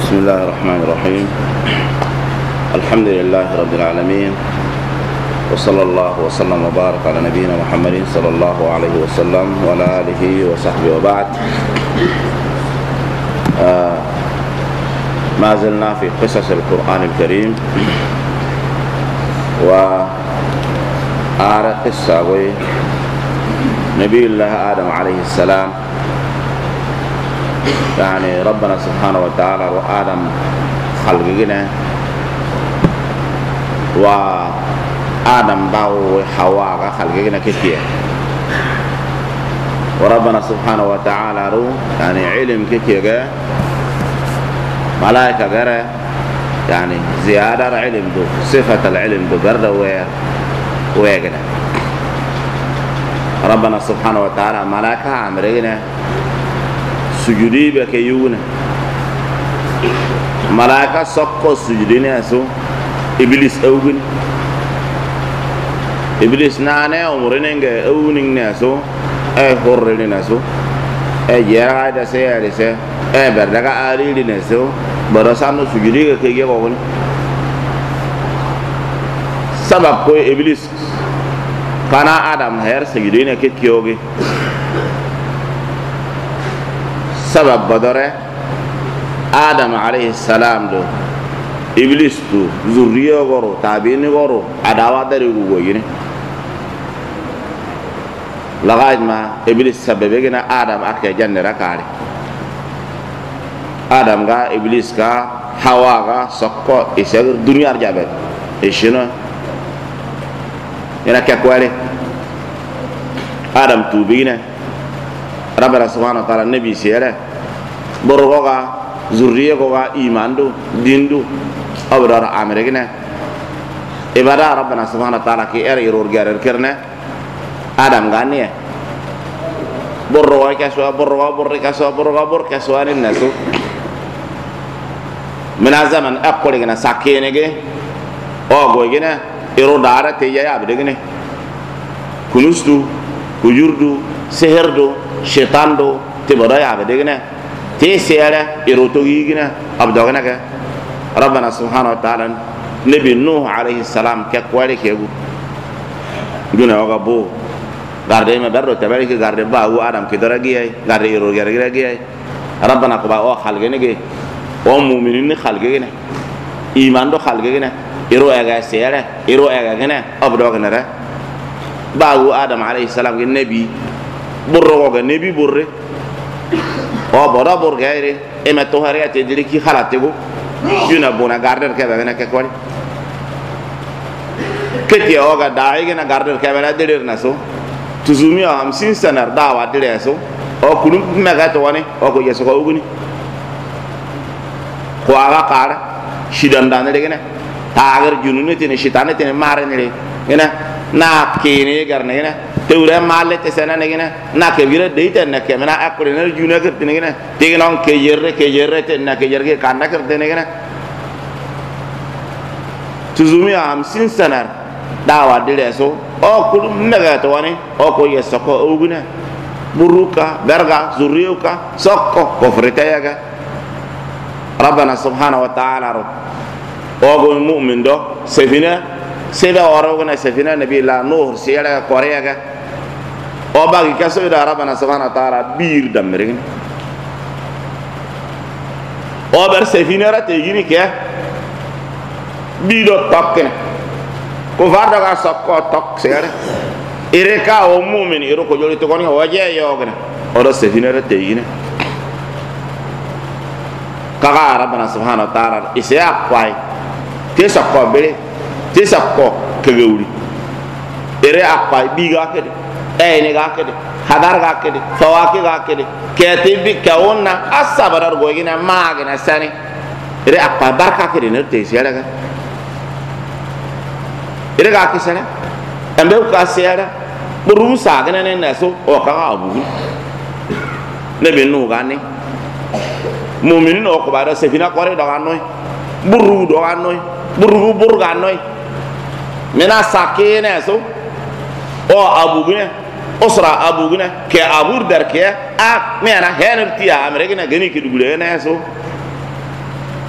بسم الله الرحمن الرحيم. الحمد لله رب العالمين، وصلى الله وسلم وبارك على نبينا محمد صلى الله عليه وسلم وعلى آله وصحبه وبعد. ما زلنا في قصص القرآن الكريم، وآل قصة نبي الله آدم عليه السلام. يعني ربنا سبحانه وتعالى وآدم خلقنا، وآدم باو حواء خلقنا كتير، وربنا سبحانه وتعالى يعني علم كتير، ملائكة غيره، يعني زيادة علم دو، صفة العلم دو غيره ويغنا. ربنا سبحانه وتعالى ملائكة عمرنا sujudi be ke yuna malaika sokko sujudi ne so iblis awgun iblis nane umurene nge awning ne so horre ne so yera da se ya se berdaga ali ne so baro sanu sujudi ke ge ko ni sabab ko iblis kana adam her sujudi ne ke kyoge sabab badore Adam alaihi salam do iblis do zuriya goro tabini goro adawa dari go yini lagaj ma iblis sababe gina Adam ake jannara kare Adam ga iblis ga hawa ga sokko isag dunyar jabe ishino ina ke kwale Adam tubina Rabbana subhanahu wa ta'ala nabi siyara borgoga zurriye goga imandu dindu awdara amerikne ibada Rabbana subhanahu wa ta'ala ki iror garer kerne Adam ganiye borgoga kaswa borgoga kaswanin nasu min zaman akole gena sakene ge o goygena iro dara te ya abdegene kunustu kujurdu seherdu syaitan do tibara ya bedegna te sera iroto yigna abdogna ka Rabbana subhanahu wa ta'ala nabi nuh alayhi salam ka kwale kegu duna waga bo garde ma darro tabari ke garde ba wu adam ke daragi ay garde iro garagi ay Rabbana ko ba o khalgene ge o mu'minin khalgene iman do khalgene iro aga sera iro aga gena abdogna ra ba wu adam alayhi salam ge nabi burro ga nebi burre o bora bor gaire e metto hariate diri ki khalate go yuna bona garder ke ba ke kwali keti o ga dai na garder ke ba dirir na so tuzumi am sin sanar dawa dire so o kunu mega to woni o ko yeso ko uguni ko aga kara shidan dan de gene tagar junune tene shitane tene mare ne gene na kene garne gene tewre malle te sena negina na ke vira deita na ke mena akure na juna kerte negina tiginon ke yerre te na ke yerge kanda kerte negina tuzumi am sin sanar dawa dire so o kul mega to wani o ko yesoko oguna buruka berga zuriuka sokko ko fretayaga Rabbana subhanahu wa ta'ala o go mu'min do sefina seba oro gona sefina nabi la nuh siyara koreaga o bagi kaso da Rabbana subhanahu wa ta'ala bir damrin o ber sefinara te yini ke bido tokkene ko farda ga sokko tok sere ireka o mu'min iro ko joli to koni waje yogna o do sefinara te yini kaga Rabbana subhanahu wa ta'ala ise akwai te sokko bele te sokko kegewri ere akwai biga kede ni ga kede hadar ga kede fawaki ga kede kete bi kauna asabarar goyina magina sani ire apa barka kede ne te siara ga ire ga kisana ambe ka siara buru sa ga ne na so o ka abu ne be nu ga ni mu'minin o ko ba da sefina kore do ga noy buru do ga noy buru ga noy mena sakene so o abu ne osra abu guna ke abur dar ke a me ana hener tiya amre gina gani ki dugule na so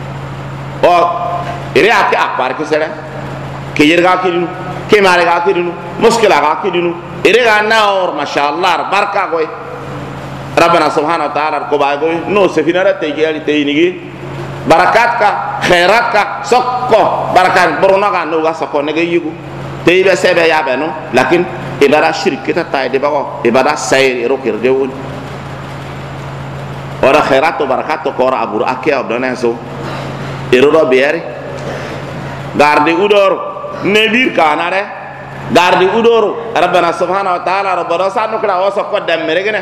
o ire ake akbar ke sere ke yerga ke dinu ke mare ga ke dinu muskila ga ke dinu ire ga naor mashallah barka goy rabbana subhanahu wa ta'ala ko ba goy no se finara te geli te inigi barakat ka khairat ka sokko barakat borona ga no ga sokko ne ga yigu te be sebe ya be no lakin ibada shirk kita tay de bago ibada sayr ro kir de won ora khairat to barakat to ko ra abur ake abdana so ero do beere garde udor nebir kanare garde udor rabbana subhanahu wa ta'ala rabbana sanu kala o sokko dem meregene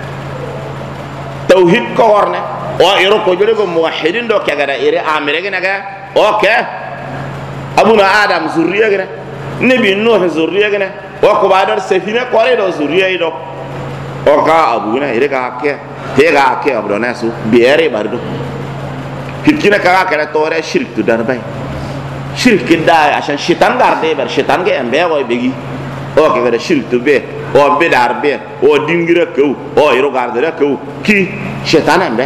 tauhid ko worne o ero ko jole go muwahhidin do kagada ere ameregene ga o ke abuna adam zurriya gene nebi nuh zurriya gene o ko badar sefina ko re do zurriya do o ka abuna ere ga ke te ga ke abdona su beere bardo fitkina ka kala tore shirk tu darbai shirk da ashan shaitan garde ber shaitan ge embe go begi o ke gara shirk tu be o be darbe o dingira ko o iro garde ko ki shaitan embe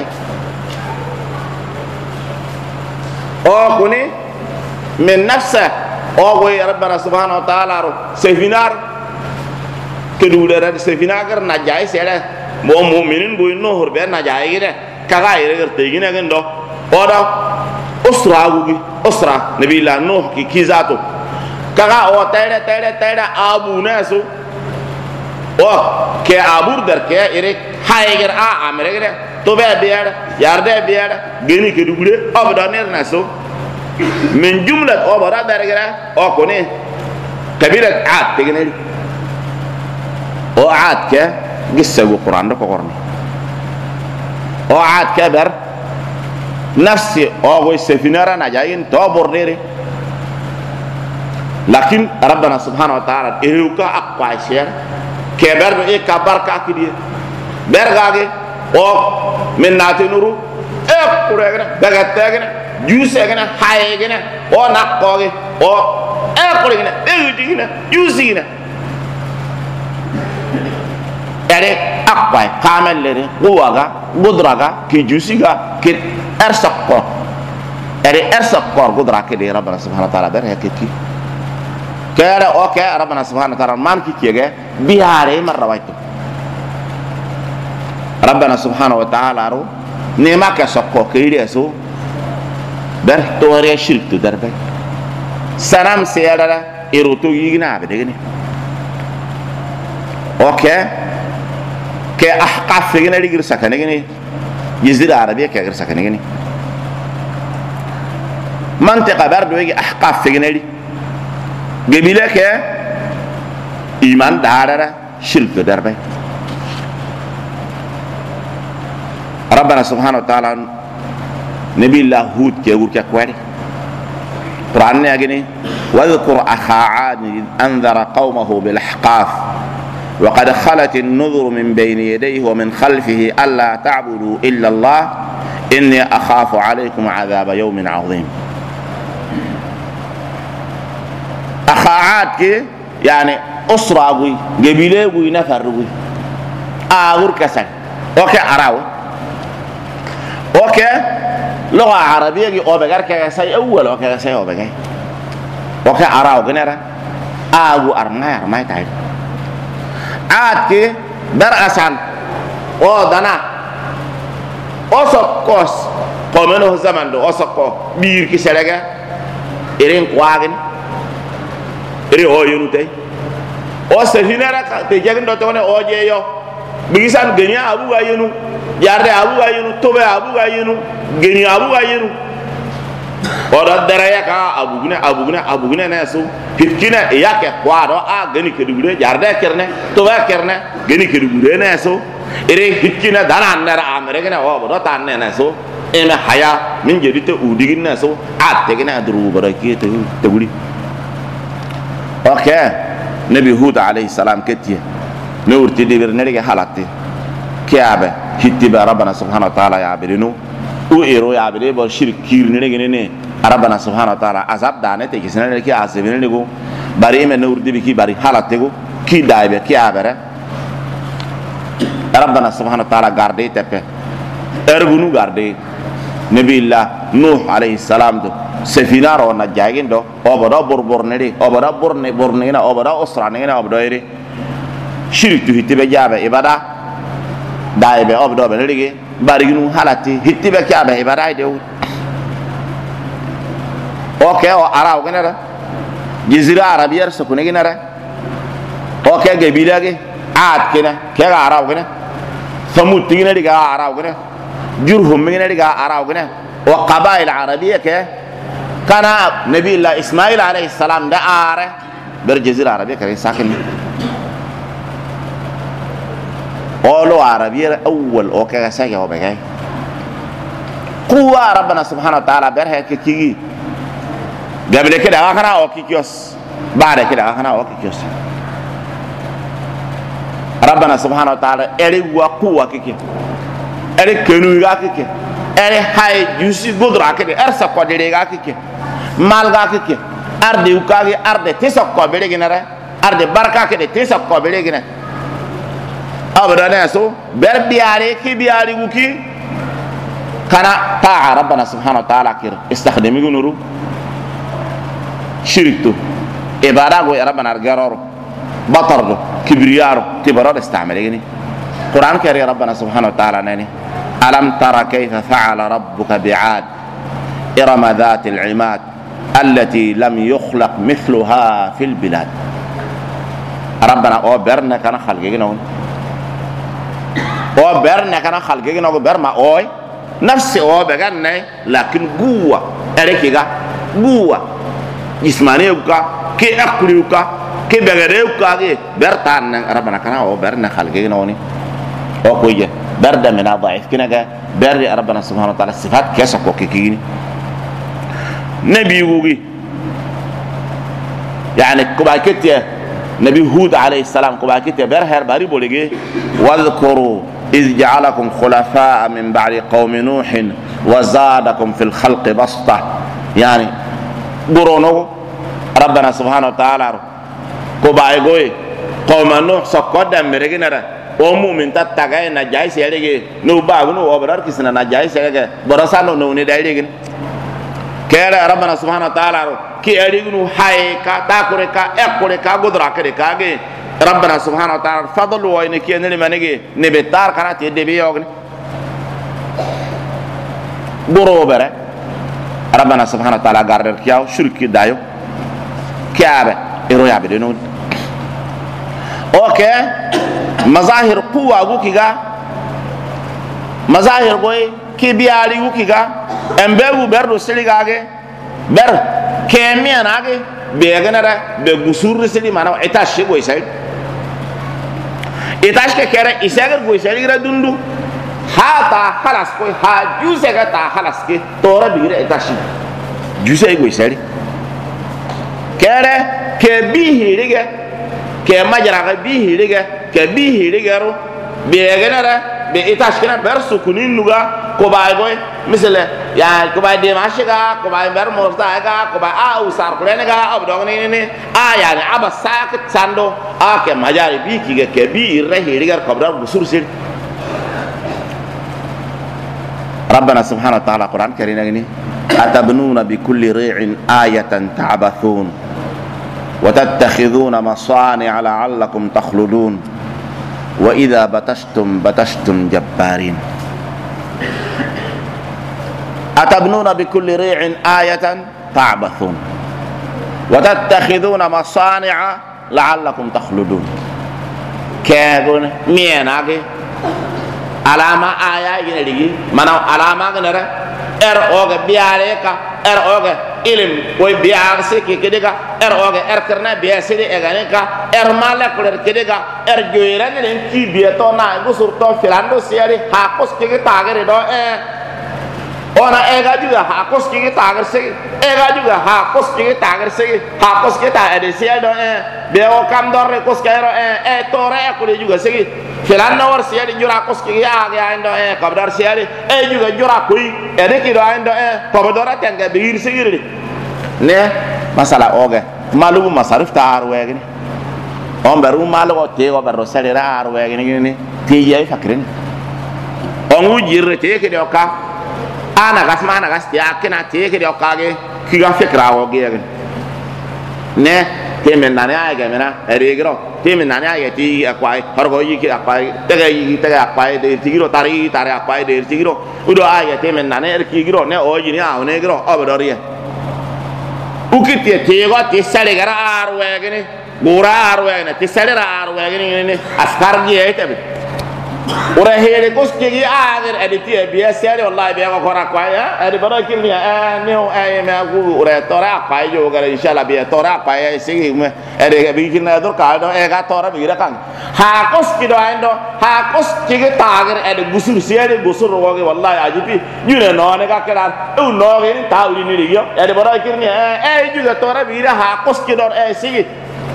o kuni min nafsa o go rabbana subhanahu wa ta'ala ro sefinar ke dudara sefinar na jai sele mo mu'minin go no hor be na jai gire kaga ire gar tegina gendo oda usra gugi usra nabi la nuh ki kizato kaga o tere abu nasu o ke abur dar ke ire haiger a amregre to be biar yarde biar geni ke dugure abdaner nasu min jumlat o bara dargara o kone kabilat aad tegene o aad ke gissa go qur'an do ko qorni o aad ke ber nafsi o sefinara na jayin to bordere lakin rabbana subhanahu wa ta'ala eruka aqwaisher keber be kabar ka kidi bergage o min natinuru e kuregna bagategna jusegna hayegna o nakkoge o e kuregna eugina jusina ere aqwai kamellere quwaga gudraga ki jusiga ki ersaqqa ere ersaqqa gudra ke de rabbana subhanahu wa ta'ala ber hakiki kara o ke rabbana subhanahu wa ta'ala man ki kege biare marrawaitu rabbana subhanahu wa ta'ala ro ne ma ka saqqa ke ide so ber tore shirk tu darbe sanam se yara eroto yigna be degene okay ke ahqaf gene digir sakane gene يزيد عربية كأجر سكنيني منطقة برضو يجي أحقاف في جنري قبيلة كه إيمان دارا شرك دربي ربنا سبحانه وتعالى نبي الله هود كيقول كأكواري قرآن يجيني واذكر أخا عاد أنذر قومه بالأحقاف وقد خلت النذر من بين يديه ومن خلفه ألا تعبدوا إلا الله إني أخاف عليكم عذاب يوم عظيم أخاعات كي يعني أسرة أبوي قبيلة أبوي نفر أبوي أغور كسر أوكي أراوي أوكي لغة عربية كي أوبغار كسي أول أوكي كسي أوبغار أوكي أراوي كنرا أغو أرماي تعيد عاد كي برأسان او دانا اوسقوس قومنه زمان دو اوسقو بير كي سلغا ايرين قواغن ايري او يونتي او سفينارا تي جاغن دو تone o jeyo bigisan genya abu gayenu yarde abu gayenu tobe abu gayenu genya abu gayenu oda daraya ka abuguna na so fitkina yake kwado a gani kedugure yarde kerne tobe kerne gani kedugure na so ere fitkina dana nara amregena o bodo tanne na so eme haya min jedite udigin na so ategena duru barakete tuguri okay nabi hud alayhi salam ketiye nurti dibir nerige halate kiabe hittiba rabbana subhanahu wa ta'ala ya birinu u ero ya bire bo shirkir nerige ne rabbana subhanahu wa ta'ala azab dane te kisana ne ki asebine ne go bari me nurdi bi ki bari halate go ki daibe ki abere rabbana subhanahu wa ta'ala garde tepe erbunu garde nabi allah nuh alayhi salam do sefina ro na jagin do obodo borborneri obodo bornina obodo osranina obodo iri shirku hitibe jabe ibada daibe obodo be rigi bariginu halati hitibe kabe ibada de oke o araw genera jizira arabiyar sokune genera oke ge bidage aat kena ke araw gena samut tigina diga araw gena jurhum mingina diga araw gena wa qabail arabiyya ke kana nabi allah ismail alayhi salam da are ber jazira arabiyya kare sakin قولوا عربية أول أوكي ساجا وبجاي قوة ربنا سبحانه وتعالى برها كي قبل كده أخنا أوكي كيوس بعد كده أخنا أوكي كيوس ربنا سبحانه وتعالى إلي وقوة كي إلي كنوغا كي إلي هاي جوسي قدرة كي أرسا قدرة كي مالغا كي أرد يوكاغي أرد تسق قبلة جنرا أرد بركة كي تسق قبلة جنرا أبدا ناسو بربياري كي بياري وكي كان طاعة ربنا سبحانه وتعالى كير استخدمي نورو شركتو إبادة ربنا رجارو بطرو كبريارو تبرر استعمليني قرآن كريم ربنا سبحانه وتعالى ناني ألم ترى كيف فعل ربك بعاد إرم ذات العماد التي لم يخلق مثلها في البلاد ربنا أوبرنا كان خلقنا او برنا كان خلقي نو برما اوي نفس او بغن لكن قوه اريكيغا قوه جسمانيوكا كي اقليوكا كي بغريوكا برتان ربنا كان او برنا خلقي نوني او كويه برد من ضعيف كنغا بر ربنا سبحانه وتعالى صفات كسكو كيكيني نبي وغي يعني كوباكيتيا نبي هود عليه السلام كوباكيتيا برهر باري بوليغي واذكروا إذ جعلكم خلفاء من بعد قوم نوح وزادكم في الخلق بسطة يعني برونو ربنا سبحانه وتعالى كوبايغوي قوم نوح سقدا مرغينا ومؤمن تتغاي نجاي سيرغي نو باغنو وبرار كسنا نجاي سيرغي برسانو نو ني دايرغي كيرا ربنا سبحانه وتعالى كي اريغنو هايكا تاكوريكا اكوريكا غدراكريكا ربنا سبحانه وتعالى فضل وينك ينلي منجي نبتار كانت يدبي يوغني بروبره ربنا سبحانه وتعالى غارر كياو شرك دايو كيابه ايرو يابدنو اوكي مظاهر قوه غوكيغا مظاهر بوي كي بيالي غوكيغا امبيغو بردو سليغاغي بر كيمياناغي بيغنرا بغسور سلي مانو ايتاشي بوي سايد إتاش كيرا إسحاق بوي ساليرا دندو هاتا خلاص كوي ها جوزة كتا خلاص كي تورا بيرا إتاشي جوزة بوي سالي كيرا كبيه رجع كماجرا كبيه رجع كبيه رجع رو بيعجنرا بإتاش كنا برسو كنين نوغا كوباي بوي مثل يعني كوباي دمشقا كوباي برموزاكا كوباي أوسار كلنا أبدون نيني يعني أبى ساكت ساندو كماجرا بيكي كبيه رجع رجع كبر بسور سير ربنا سبحانه وتعالى قرآن كريم يعني أتبنون بكل ريع آية تعبثون وتتخذون مصانع لعلكم تخلدون وإذا بتشتم جبارين أتبنون بكل ريع آية تعبثون وتتخذون مصانع لعلكم تخلدون كيغون ميناغي علامة آية ينالي منو علامة نرى اوغا بياريكا اوغا إلم وي بيارسي كيكيديكا اوغا كرنا بياسيدي اغانيكا مالك كيكيديكا جويران لنكي بيتونا غسورتو فيلاندو سياري حاكوس كيكي تاغري دو ona ega juga hakos kiki tagar segi ega juga hakos kiki tagar segi hakos kita ada sia do beo kam dor kos kairo tore aku juga segi filan nawar sia di jura kos kiki aga ando kabdar sia di juga jura kui ede kido ando pabodora tanga bigir segi ne masala oge malubu masarif tar wegni on beru malu te go berro selera ar wegni ni tiye fakrin on wujir te ke doka ana gas mana gas ya kena te ke doka ge ki ga fikra wo ge ne te men na ya ga mena regro te men na ya ti akwai har go yi ki akwai te ga akwai de ti giro tari akwai de ti giro udo aya te men na ne ki giro ne o yi ni a ne giro obadori ukiti te go ti sale gara arwe gene gura arwe ne ti sale arwe gene ne askar gi ete ora hele koske gi ager editi bi sale wallahi be ko ra kwa ya edi bara kilni ne o ay me agu ora tora kwa yo gara inshallah bi tora kwa ya sigi me edi bi kilna dor ka do e ga tora bi ra kan ha koski do ando ha koski gi tager edi gusur sele gusur ro ge wallahi ajibi yune no ne ga kera u no ge ta uri ni yo edi bara kilni ju ga tora bi ra ha koski do e sigi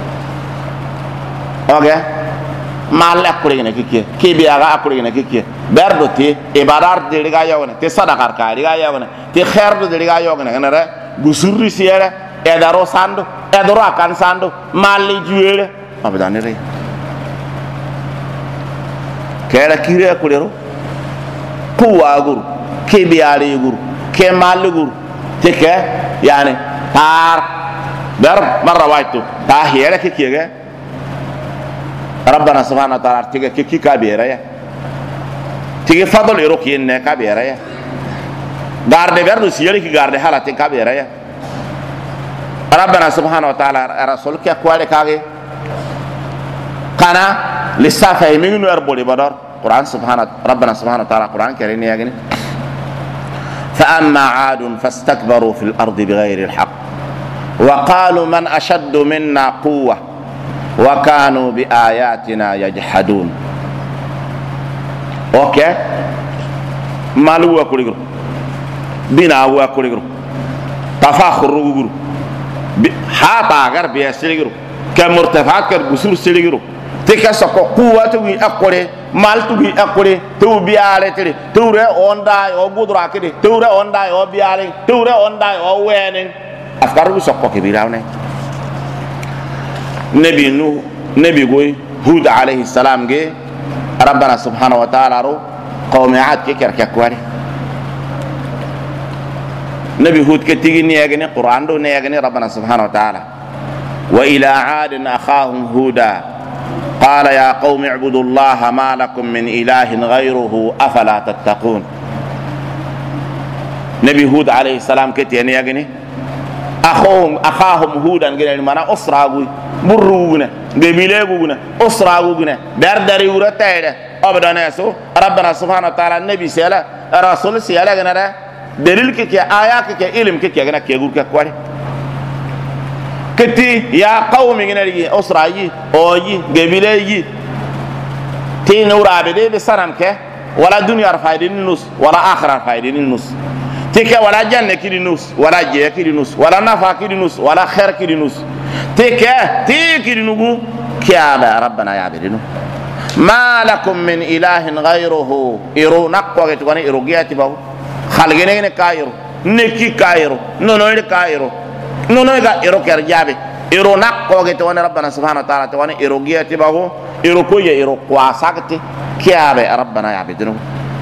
okay mal akure ne kike ke bi aga akure ne kike berdo te ibadar de ga yawne te sadaqar ka ga yawne te khair de ga yawne ne ra gusuri siere e daro sando e daro akan sando malli juere abadane re kera kire akure ro ku agur ke bi ari gur ke mal gur te ke yani tar ber marra waitu ta hiere kike ga ربنا سبحانه وتعالى تيجي كي كابيرا يا تيجي فضل يروكي إنه كابيرا يا غارد بيرد سياري كي غارد حالة كابيرا يا ربنا سبحانه وتعالى رسول كي أقوال كاغي كنا لسه فاهمين ويربولي بدر قرآن سبحانه ربنا سبحانه وتعالى قرآن كريم يا جني فأما عاد فاستكبروا في الأرض بغير الحق وقالوا من أشد منا قوة وكانوا بآياتنا يجحدون اوكي مالو اكوريغرو بينا هو اكوريغرو تفاخر غورو حاتا اگر بيسليغرو كمرتفعات كرغسور سليغرو تيكا سكو قواتوي اكوري مالتوي اكوري تو بيالي تري توري اوندا او غودرا كدي توري اوندا او بيالي توري اوندا او وينين افكارو سكو كبيراوني نبي نوح نبي قوي هود عليه السلام جه ربنا سبحانه وتعالى رو قوم عاد كيكر كواري نبي هود كتيجي نيجني قرآن دو نيجني ربنا سبحانه وتعالى وإلى عاد أخاهم هودا قال يا قوم اعبدوا الله ما لكم من إله غيره أفلا تتقون نبي هود عليه السلام كتيجي نيجني أخاهم هودا قال منا أسرى بروغنا بميلغوغنا أسرى دردري ورتايدا أبدا ناسو ربنا سبحانه وتعالى النبي سيلا رسول سيلا غنا دليل كي آيات كي علم كي غنا كي غور كواري كتي يا قوم غنا أسرى أوي غبيلي تي نور عبدي بسرم كه ولا دنيا فايدين النص ولا آخرة فايدين النص تيكا ولا جنة كيدي نص ولا جيه كيدي نص ولا نفع كيدي نص ولا خير كيدي نص تيكا تيكي نغو كيابا ربنا يعبدنو ما لكم من إله غيره إرو نقوة تغني إرو جياتي باو خالقين كايرو نكي كايرو نونوين كايرو نونوين إرو كرجابي إرو نقوة تغني ربنا سبحانه وتعالى تغني إرو جياتي باو إرو كوية إرو قواساكتي كيابا ربنا يعبدنو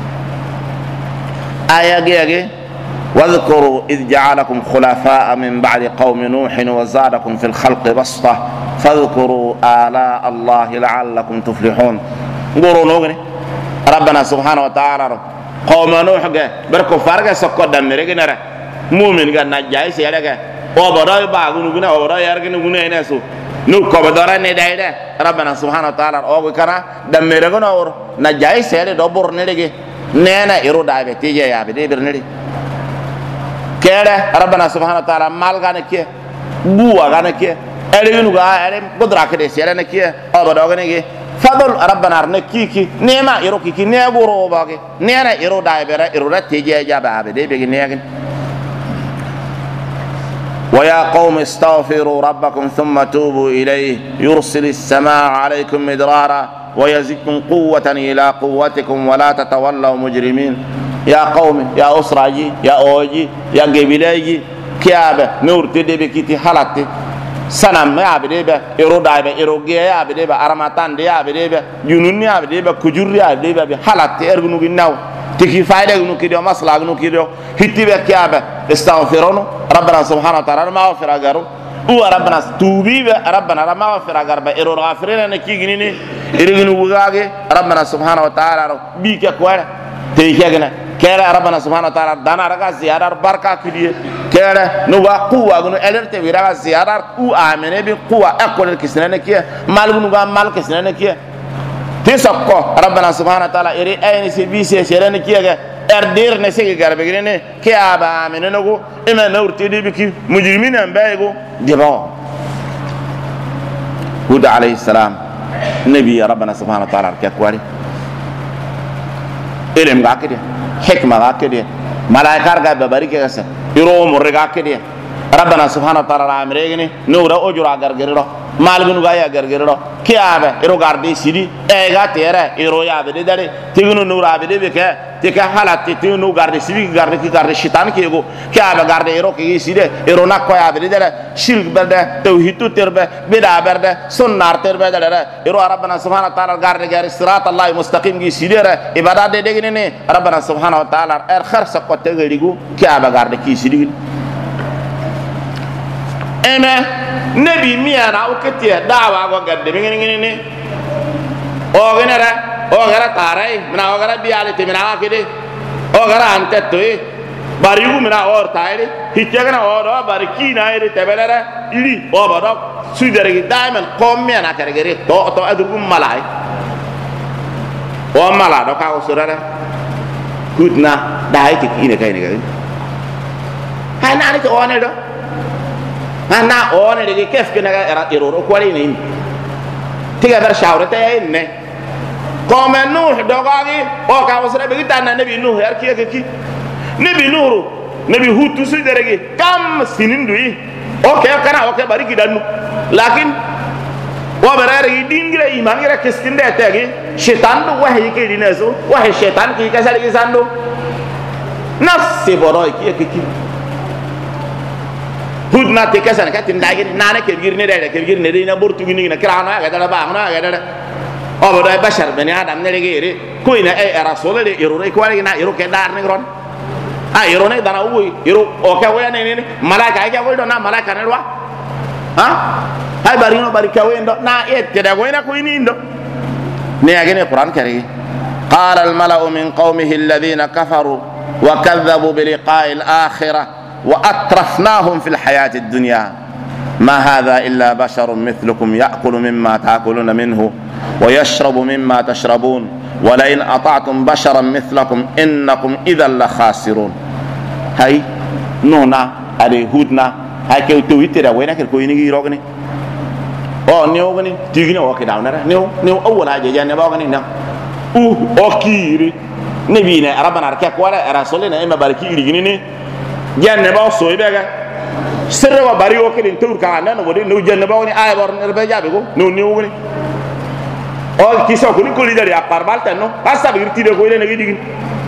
آية جيجي واذكروا إذ جعلكم خلفاء من بعد قوم نوح وزادكم في الخلق بسطة فاذكروا آلاء الله لعلكم تفلحون قولوا نوغني ربنا سبحانه وتعالى قوم نوح بركو فارغ سكو دمرغ نرى مؤمن غا نجاي سيرغ وبراي باغو نغنا وبراي يرغ نغنا ينسو نو كوبدورا ندايدا ربنا سبحانه وتعالى او كنا دمرغ نور نجاي سيرغ دوبور ندغي نينا يرو دايبه تيجي يا بدي برندي كيره ربنا سبحانه وتعالى مال غانا كي بوا غانا كي ارينو غا اريم قدرا كدي سيرنا كي او بدوغني فضل ربنا رنكيكي نيما يروكي نيغورو باغي نينا يرو دايبره يرو تيجي جابا بدي بيغي نيغن ويا قوم استغفروا ربكم ثم توبوا إليه يرسل السماء عليكم مدرارا ويزدكم قوة إلى قوتكم ولا تتولوا مجرمين يا قوم يا أسراجي يا أوجي يا قبيلي كيابة نور تدبي كيتي حالتي سنم يا بديبة إرودايبة إروجيا يا بديبة أرماتان يا بديبة جنون يا بديبة كجور يا بديبة بحالتي أرجونو بيناو تكي فايدة نكيدو مصلحة نكيدو هتي بكيابة استغفرونه ربنا سبحانه وتعالى ما غفر أجره هو ربنا توبي ربنا ما غفر أجره إيرو غافرين نكي جنيني إيرو نوجاجي ربنا سبحانه وتعالى بيك كوار تيجينا كلا ربنا سبحانه وتعالى دانا رجع زيادة بركة كديه كلا نوجا قوة جنو ألرت بيرجع زيادة قوة آمنة بقوة أقول الكسرنا كيه مال نوجا مال كسرنا كيه تسقى ربنا سبحانه وتعالى إيري أين سبيسي شرنا كيه أردير نسيج كاربيجرينه كأبا آمنة نقول إما نور تدي بكي مجرمين أم بايجو جباه هود عليه السلام نبي ربنا سبحانه وتعالى كأكواري إلهم قاكدي حكمة قاكدي ملاك أرجع ببارك كسر يروم ورجع كدي ربنا سبحانه وتعالى عامريني نورا أجرا غرغرة مالغنو غايا غرغرة كيابة يرو غاردي سيدي إيجا تيرا يرو يا بدي داري تيجونو نورا بدي بك تيجا حالات تيجونو غاردي سيدي غاردي شيطان كيجو كيابة غاردي يرو كي سيدي يرو ناكوا يا بدي داري شرك برده توحيد تربة بدا برده سنار تربة داري يرو ربنا سبحانه وتعالى غاردي صراط الله مستقيم كي سيدي إبادة دي ديني ربنا سبحانه وتعالى آخر سقط تغيريجو كيابة غاردي كي سيدي أما نبي ميانا أو كتير دعوة وقد بيجيني أو غيره تاري من أو غيره بيالتي من أو كده أو غيره أنت توي باريو من أو تايري هيتجنا أو باركي نايري تبلره إلي أو بدو سودري دائما قوم ميانا كرجري تو أدركم ملاي أو ملا دو كاو سورة كودنا داعي تكينه كاينه هاي نانك أوانه دو أنا أوانه دقي كيف كنا إيرورو كوالي نين تيجي برشاورة تاينه قوم نوح دعاء أو كأوسرة بيجتنا نبي نوح يركيه كي نبي نور نبي هود تسوي درجة كم سنين دوي أوكي كنا أوكي بارك دانو لكن وبرأي دين غير إيمان غير كسكين ده تاعي شيطان دو وهي كي ديناسو وهي شيطان كي كسر كيسان دو نفس براي كي هود ما تكسر كاتين داعي نانا كبير نرى كبير نرى نبور تغني نكرانا كذا بانغنا كذا أو بدأ بشر بني آدم نرجع كوينا رسول الله يروح كوالينا يروح كدار نيرون يروح دانا ووي يروح أوكي ويا نيني ملاك أيكا ويا دونا ملاك كنلوا هاي بارينو باريكا وين دو نا كده وينا كوينين دو نيجي القرآن كريه قال الملأ من قومه الذين كفروا وكذبوا بلقاء الآخرة وأترفناهم في الحياة الدنيا ما هذا إلا بشر مثلكم يأكل مما تأكلون منه ويشرب مما تشربون ولئن أطعتم بشرا مثلكم إنكم إذا لخاسرون هاي نونا أدي هودنا هاي كيو تويتر وينك الكويني يروغني نيوغني تيجي نيو كداونا نيو أول حاجة جاني باغني نعم أوكيري نبينا ربنا ركاك ولا رسولنا إما باركي يجيني جاني باغ سوي بيغا سر وباري وكيل تور كان نودي نو جاني باغني آي بار نربيجا بيغو نيوغني أو كيسا كوني كولي داري أكبر بالتنو أسا بيرتي ده كويله نجي دين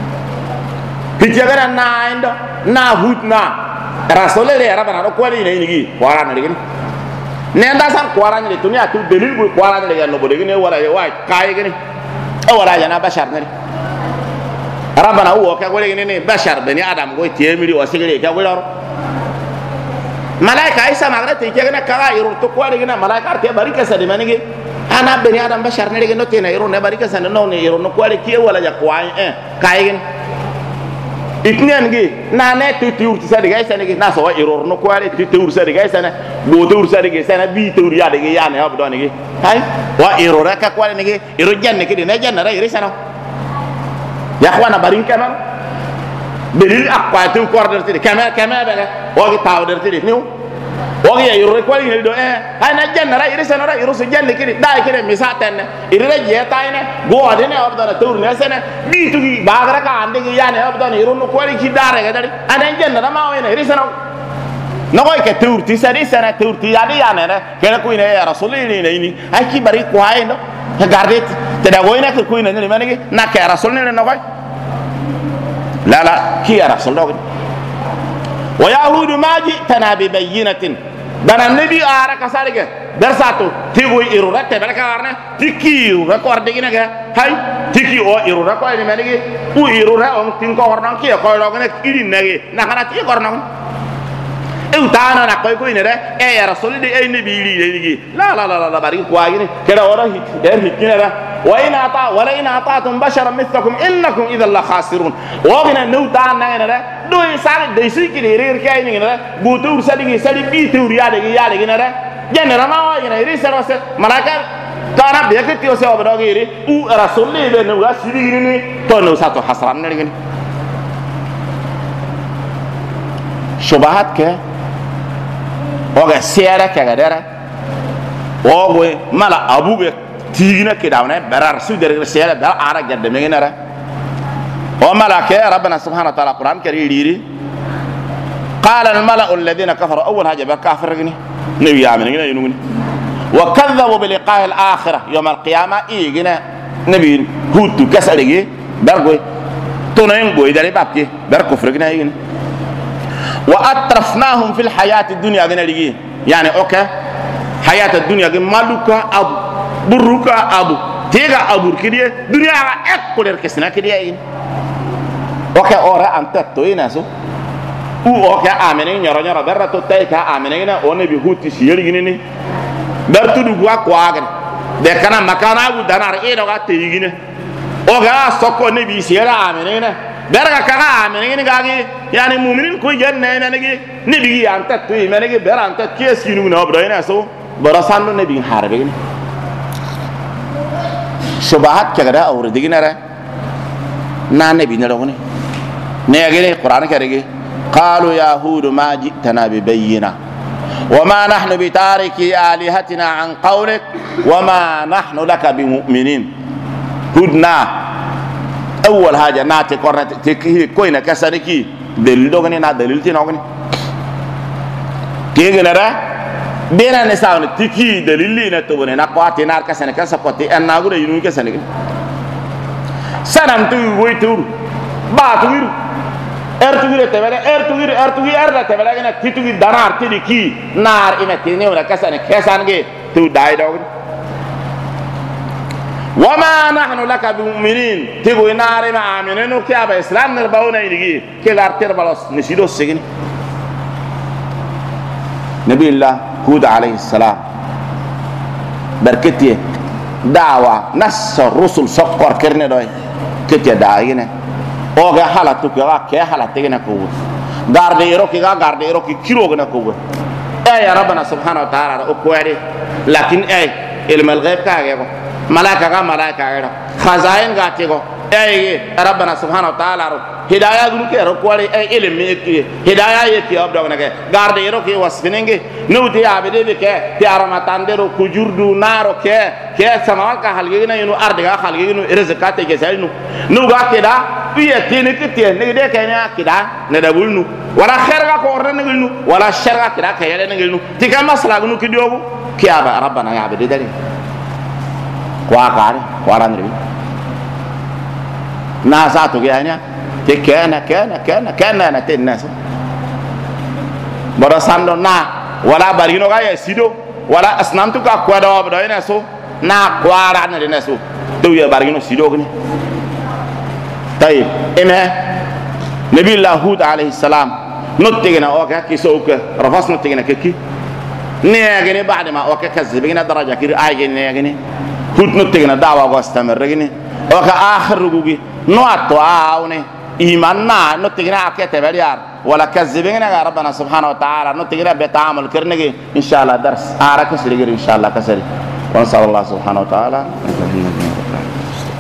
كتير نا عند نا هود نا رسول الله ربنا نقولي نيجي قارن نيجي نيندا سان قارن نيجي توني أكيد دليل بقول قارن نيجي نو بدي كني ولا يواي كاي كني أو ولا جانا بشر نيجي ربنا هو كقولي كني بشر بني آدم قوي تيمري وسيجري كقولي ملاك عيسى مغرب تيجي كنا كاي يروح تقولي كنا ملاك أرتيه بارك سدي منيجي أنا بني آدم بشر نيجي نوتينا يروح نبارك سنة نوني يروح نقولي كيه ولا جاكواي كاين إثنين جي نانة تطير تسادي جاي سنة جي ناس هو يروح نقولي تطير تسادي جاي سنة بوتور تسادي جاي سنة بيتور يا دقي يعني هو بدو نيجي هاي ويروح ركا قولي نيجي يروح جنة كده نجنة رأي ريسنا يا أخوانا بارين كمان بديل أقواتهم كوردر تري كمان بقى واقي تاودر تري نيو واقي يروح قولي نيجي هاي نجنة رأي ريسنا رأي يروح جنة كده دا كده مساتنا يروح جيتاينه قوادنا هو بدو نتور نسنا بيتوي باغرا كاندي يعني هو بدو يروح نقولي كده رأي أنا جنة ما وين ريسنا نقول كتور تسادي سنة تور تيادي يعني كنا كوينه يا رسول الله نيني هاي كي بري كواي نو كاردت تدعوينا كوينه نيني ما نيجي نك يا رسول الله نقول لا كي يا رسول الله ويهود ما جئتنا ببينة دنا النبي أرى كسارك درساتو تيجي إيرورات تبلك أرنا تكيو ركور دقيقة هاي tiki o irura ko ni menigi u irura on tin ko hornan ki ko lo ne iri nege na kana ti ko hornan e utana na ko ni re e ya rasul de e ni bi ri la la la la bari ko ayini keda ora hit der hitinara wa in ata wala in ata'tum basharan mithlakum innakum idhan la khasirun wa bina nuta na ne re do isale de siki ri ke ni ne butu sadi sadi bi teoria de ya de ne re genera ma wa ne ri serose malaka kana be ke tiyo se obdo giri u rasul be no gasiri ni to no sato hasran ne gini shubahat ke oga siara ke gadara ogwe mala abube tigina ke dawne barar su der siara da ara gadde me ngenara o mala ke rabbana subhanahu wa ta'ala quran ke riri qala al mala'u alladhina kafaru awwal haja ba kafir gini nabi amin gina yununi وكذبوا بلقاء الآخرة يوم القيامة إيجنا نبي هود كسرجي برجو تونين بوي داري بابكي بركو فرقنا إيجنا وأطرفناهم في الحياة الدنيا جنا لجي يعني أوكي حياة الدنيا جم مالوكا أبو بروكا أبو تيجا أبو كديه دنيا أكبر كسنا كديه إيجنا أوكي أورا أنت توينا سو أوكي آمنين يرى يرى برا تتايك آمنين ونبي هود تسيري جنني bertudu gwa kwaagre de kana makana gu danar e do ga teyigine o ga sokko ne bi sira amenene berga kaga amenene gagi yani mu'minin ko jenne menegi ne bi anta tu menegi beranta kesinu na obdoina so barasanno ne bi harbe ne shubahat kagada awre diginara na ne bi ne rogone ne agere qur'an karege qalu ya hud ma jitana bi bayyina وما نحن بتاركي آلهتنا عن قولك وما نحن لك بمؤمنين هدنا أول حاجة ناتي قرنة تكيه كوينة كسركي دليل دوغني نا دليل تنوغني كيه غنرا بينا نساون تكيه دليل نتوغني نقواتي نار كسنة كسقوتي أن ناغو ينوي كسنة سنم توي تور باتويرو ertugire tebele ertugire erda tebele gena titugi danar tidiki nar ina tini wala kasane kesange tu dai dog wama nahnu laka bimu'minin tigo nar ma aminenu kya ba islam ner bawna idigi ke garter balos nisido segini nabiillah hud alayhi salam barkati da'wa nas rusul sokkor kerne doy kete daayine oga halatu ga ke halate gena ko garde ero ki kilo gena ko ya rabbana subhanahu wa ta'ala o ko yari lakin ilm al ghaib ka ga malaika ga khazain ga te go rabbana subhanahu wa ta'ala hidayah dun ke ro ko yari ilm ki hidayah ye ki abdo gena ke garde ero ki wasfinenge nuti abede be ke ti aramatandero kujurdu naro ke samawat ka halge na yunu arde ga halge nu rizqate ke salnu nu ga keda biya tini kitiye ne de kanya kida ne da bulnu wala khairga ko orna ne gilnu wala sharga kida kayale ne gilnu tika masla gnu kidiobu kiyaba rabbana ya abede dali kwa kare kwa ranri na sa to ganya te kana na ten nas bara sando na wala barino ga ya sido wala asnamtu ka kwa do do ina so na kwa ran ne so to ya barino sido gni طيب إما نبي الله هود عليه السلام نتجنا أوكا كيسوك رفض نتجنا كي نيجي بعد ما أوكا كذبنا درجة كير أيجي نيجي هود نتجنا دعوة واستمر رجني أوكا آخر رجوجي نواتو عاوني إيماننا نتجنا أكيد تبريار ولا كذبنا يا ربنا سبحانه وتعالى نتجنا بتعامل كرنجي إن شاء الله درس أعرف كسر إن شاء الله كسر ونسأل الله سبحانه وتعالى